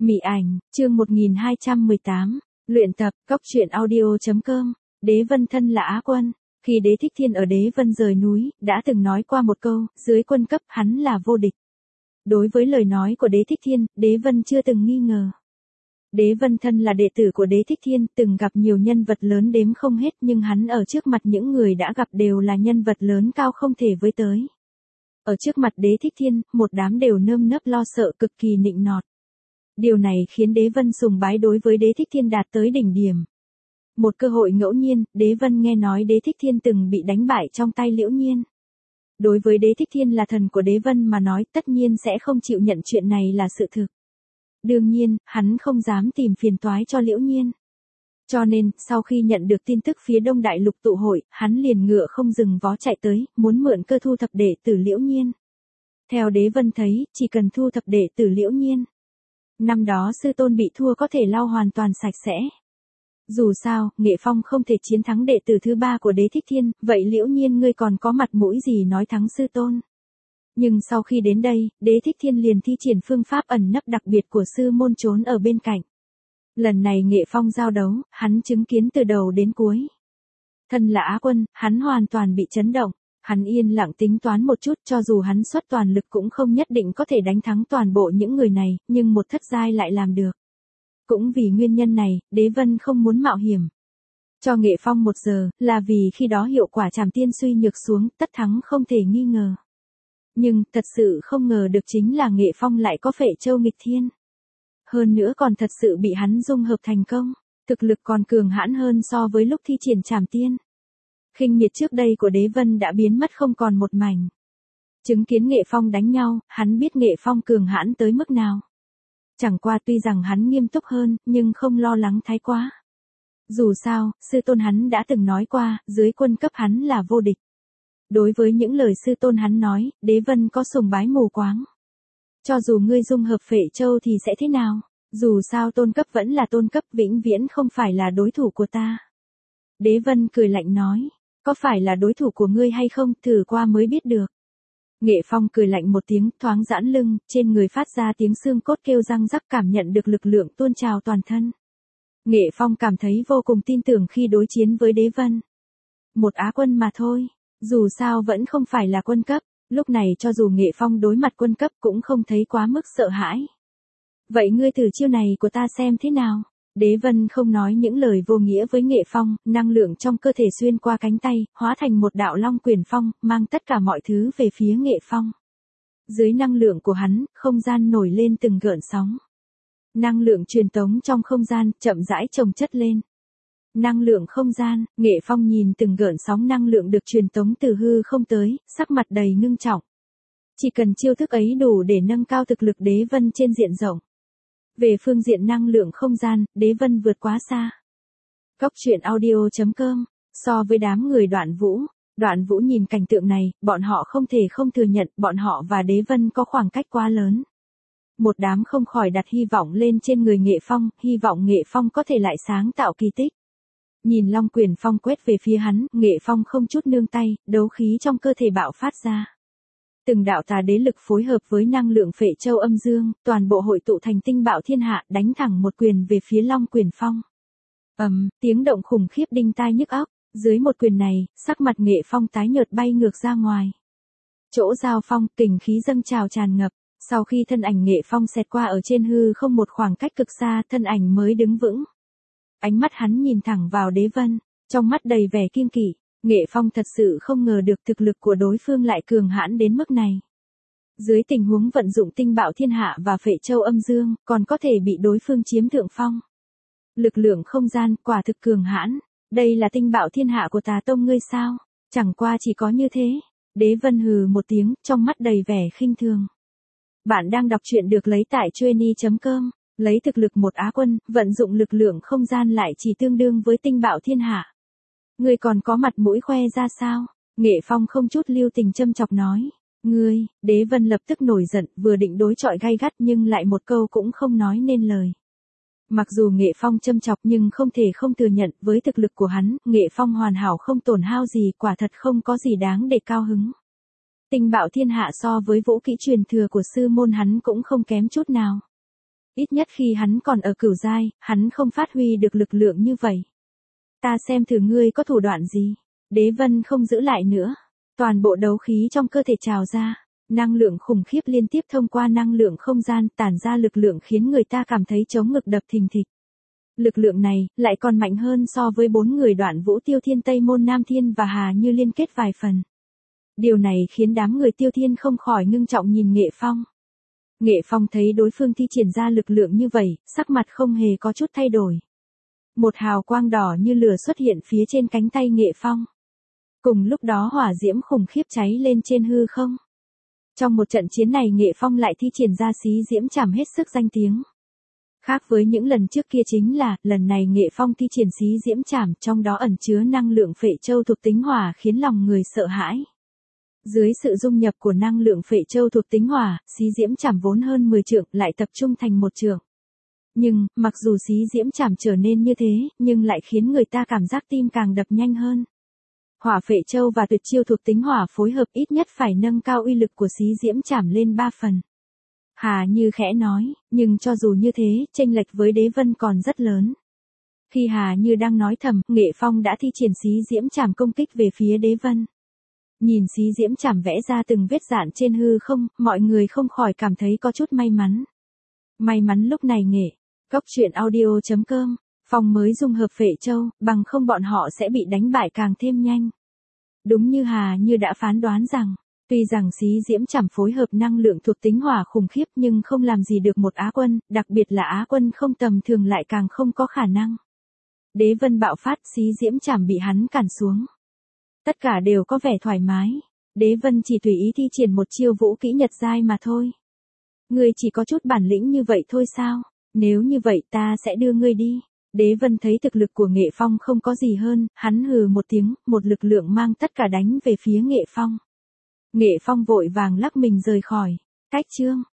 Mị ảnh, chương 1218, luyện tập, cóc truyện audio.com, Đế Vân thân là Á Quân. Khi Đế Thích Thiên ở Đế Vân rời núi, đã từng nói qua một câu, dưới quân cấp hắn là vô địch. Đối với lời nói của Đế Thích Thiên, Đế Vân chưa từng nghi ngờ. Đế Vân thân là đệ tử của Đế Thích Thiên, từng gặp nhiều nhân vật lớn đếm không hết, nhưng hắn ở trước mặt những người đã gặp đều là nhân vật lớn cao không thể với tới. Ở trước mặt Đế Thích Thiên, một đám đều nơm nớp lo sợ, cực kỳ nịnh nọt. Điều này khiến Đế Vân sùng bái đối với Đế Thích Thiên đạt tới đỉnh điểm. Một cơ hội ngẫu nhiên, Đế Vân nghe nói Đế Thích Thiên từng bị đánh bại trong tay Liễu Nhiên. Đối với Đế Thích Thiên là thần của Đế Vân mà nói, tất nhiên sẽ không chịu nhận chuyện này là sự thực. Đương nhiên, hắn không dám tìm phiền toái cho Liễu Nhiên. Cho nên, sau khi nhận được tin tức phía Đông Đại Lục tụ hội, hắn liền ngựa không dừng vó chạy tới, muốn mượn cơ thu thập đệ tử Liễu Nhiên. Theo Đế Vân thấy, chỉ cần thu thập đệ tử Liễu Nhiên, năm đó sư tôn bị thua có thể lau hoàn toàn sạch sẽ. Dù sao, Nghệ Phong không thể chiến thắng đệ tử thứ ba của Đế Thích Thiên, vậy Liễu Nhiên ngươi còn có mặt mũi gì nói thắng sư tôn. Nhưng sau khi đến đây, Đế Thích Thiên liền thi triển phương pháp ẩn nấp đặc biệt của sư môn trốn ở bên cạnh. Lần này Nghệ Phong giao đấu, hắn chứng kiến từ đầu đến cuối. Thân là Á Quân, hắn hoàn toàn bị chấn động. Hắn yên lặng tính toán một chút, cho dù hắn xuất toàn lực cũng không nhất định có thể đánh thắng toàn bộ những người này, nhưng một thất giai lại làm được. Cũng vì nguyên nhân này, Đế Vân không muốn mạo hiểm. Cho Nghệ Phong 1 giờ, là vì khi đó hiệu quả trảm tiên suy nhược xuống, tất thắng không thể nghi ngờ. Nhưng, thật sự không ngờ được chính là Nghệ Phong lại có Phệ Châu nghịch thiên. Hơn nữa còn thật sự bị hắn dung hợp thành công, thực lực còn cường hãn hơn so với lúc thi triển trảm tiên. Khinh miệt trước đây của Đế Vân đã biến mất không còn một mảnh. Chứng kiến Nghệ Phong đánh nhau, hắn biết Nghệ Phong cường hãn tới mức nào. Chẳng qua tuy rằng hắn nghiêm túc hơn, nhưng không lo lắng thái quá. Dù sao, sư tôn hắn đã từng nói qua, dưới quân cấp hắn là vô địch. Đối với những lời sư tôn hắn nói, Đế Vân có sùng bái mù quáng. Cho dù ngươi dung hợp Phệ Châu thì sẽ thế nào? Dù sao tôn cấp vẫn là tôn cấp, vĩnh viễn không phải là đối thủ của ta. Đế Vân cười lạnh nói, có phải là đối thủ của ngươi hay không, thử qua mới biết được. Nghệ Phong cười lạnh một tiếng, thoáng giãn lưng, trên người phát ra tiếng xương cốt kêu răng rắc, cảm nhận được lực lượng tuôn trào toàn thân. Nghệ Phong cảm thấy vô cùng tin tưởng khi đối chiến với Đế Vân. Một Á Quân mà thôi, dù sao vẫn không phải là quân cấp, lúc này cho dù Nghệ Phong đối mặt quân cấp cũng không thấy quá mức sợ hãi. Vậy ngươi thử chiêu này của ta xem thế nào? Đế Vân không nói những lời vô nghĩa với Nghệ Phong, năng lượng trong cơ thể xuyên qua cánh tay, hóa thành một đạo long quyền phong, mang tất cả mọi thứ về phía Nghệ Phong. Dưới năng lượng của hắn, không gian nổi lên từng gợn sóng. Năng lượng truyền tống trong không gian, chậm rãi chồng chất lên. Năng lượng không gian, Nghệ Phong nhìn từng gợn sóng năng lượng được truyền tống từ hư không tới, sắc mặt đầy ngưng trọng. Chỉ cần chiêu thức ấy đủ để nâng cao thực lực Đế Vân trên diện rộng. Về phương diện năng lượng không gian, Đế Vân vượt quá xa. Cóc truyện audio.com, so với đám người Đoạn Vũ nhìn cảnh tượng này, bọn họ không thể không thừa nhận bọn họ và Đế Vân có khoảng cách quá lớn. Một đám không khỏi đặt hy vọng lên trên người Nghệ Phong, hy vọng Nghệ Phong có thể lại sáng tạo kỳ tích. Nhìn long quyền phong quét về phía hắn, Nghệ Phong không chút nương tay, đấu khí trong cơ thể bạo phát ra. Từng đạo tà đế lực phối hợp với năng lượng Phệ Châu âm dương, toàn bộ hội tụ thành tinh bạo thiên hạ, đánh thẳng một quyền về phía long quyền phong. Tiếng động khủng khiếp đinh tai nhức óc, dưới một quyền này, sắc mặt Nghệ Phong tái nhợt bay ngược ra ngoài. Chỗ giao phong, kình khí dâng trào tràn ngập, sau khi thân ảnh Nghệ Phong xẹt qua ở trên hư không một khoảng cách cực xa, thân ảnh mới đứng vững. Ánh mắt hắn nhìn thẳng vào Đế Vân, trong mắt đầy vẻ kiêng kỵ. Nghệ Phong thật sự không ngờ được thực lực của đối phương lại cường hãn đến mức này. Dưới tình huống vận dụng tinh bạo thiên hạ và Phệ Châu âm dương, còn có thể bị đối phương chiếm thượng phong. Lực lượng không gian, quả thực cường hãn. Đây là tinh bạo thiên hạ của Tà Tông ngươi sao? Chẳng qua chỉ có như thế. Đế Vân hừ một tiếng, trong mắt đầy vẻ khinh thường. Bạn đang đọc truyện được lấy tại Chueny.com. Lấy thực lực một Á Quân, vận dụng lực lượng không gian lại chỉ tương đương với tinh bạo thiên hạ. Ngươi còn có mặt mũi khoe ra sao? Nghệ Phong không chút lưu tình châm chọc nói. Ngươi, Đế Vân lập tức nổi giận, vừa định đối chọi gay gắt nhưng lại một câu cũng không nói nên lời. Mặc dù Nghệ Phong châm chọc nhưng không thể không thừa nhận, với thực lực của hắn, Nghệ Phong hoàn hảo không tổn hao gì, quả thật không có gì đáng để cao hứng. Tinh bạo thiên hạ so với vũ kỹ truyền thừa của sư môn hắn cũng không kém chút nào. Ít nhất khi hắn còn ở cửu giai, hắn không phát huy được lực lượng như vậy. Ta xem thử ngươi có thủ đoạn gì. Đế Vân không giữ lại nữa. Toàn bộ đấu khí trong cơ thể trào ra. Năng lượng khủng khiếp liên tiếp thông qua năng lượng không gian tản ra lực lượng khiến người ta cảm thấy chống ngực đập thình thịch. Lực lượng này lại còn mạnh hơn so với 4 người Đoạn Vũ Tiêu Thiên Tây Môn Nam Thiên và Hà Như liên kết vài phần. Điều này khiến đám người Tiêu Thiên không khỏi ngưng trọng nhìn Nghệ Phong. Nghệ Phong thấy đối phương thi triển ra lực lượng như vậy, sắc mặt không hề có chút thay đổi. Một hào quang đỏ như lửa xuất hiện phía trên cánh tay Nghệ Phong. Cùng lúc đó hỏa diễm khủng khiếp cháy lên trên hư không. Trong một trận chiến này Nghệ Phong lại thi triển ra xí diễm chảm hết sức danh tiếng. Khác với những lần trước kia chính là, lần này Nghệ Phong thi triển xí diễm chảm trong đó ẩn chứa năng lượng phệ châu thuộc tính hỏa khiến lòng người sợ hãi. Dưới sự dung nhập của năng lượng phệ châu thuộc tính hỏa, xí diễm chảm vốn hơn 10 trượng lại tập trung thành một trượng. Nhưng, mặc dù xí diễm chảm trở nên như thế, nhưng lại khiến người ta cảm giác tim càng đập nhanh hơn. Hỏa phệ châu và tuyệt chiêu thuộc tính hỏa phối hợp ít nhất phải nâng cao uy lực của xí diễm chảm lên 3 phần. Hà Như khẽ nói, nhưng cho dù như thế, chênh lệch với Đế Vân còn rất lớn. Khi Hà Như đang nói thầm, Nghệ Phong đã thi triển xí diễm chảm công kích về phía Đế Vân. Nhìn xí diễm chảm vẽ ra từng vết dạn trên hư không, mọi người không khỏi cảm thấy có chút may mắn. May mắn lúc này Cốc truyện audio.com, Phong mới dung hợp phệ châu, bằng không bọn họ sẽ bị đánh bại càng thêm nhanh. Đúng như Hà Như đã phán đoán rằng, tuy rằng xí diễm chảm phối hợp năng lượng thuộc tính hỏa khủng khiếp nhưng không làm gì được một Á quân, đặc biệt là Á quân không tầm thường lại càng không có khả năng. Đế Vân bạo phát xí diễm chảm bị hắn cản xuống. Tất cả đều có vẻ thoải mái. Đế Vân chỉ tùy ý thi triển một chiêu vũ kỹ nhật giai mà thôi. Ngươi chỉ có chút bản lĩnh như vậy thôi sao? Nếu như vậy ta sẽ đưa ngươi đi. Đế Vân thấy thực lực của Nghệ Phong không có gì hơn, hắn hừ một tiếng, một lực lượng mang tất cả đánh về phía Nghệ Phong. Nghệ Phong vội vàng lắc mình rời khỏi. Cách chương.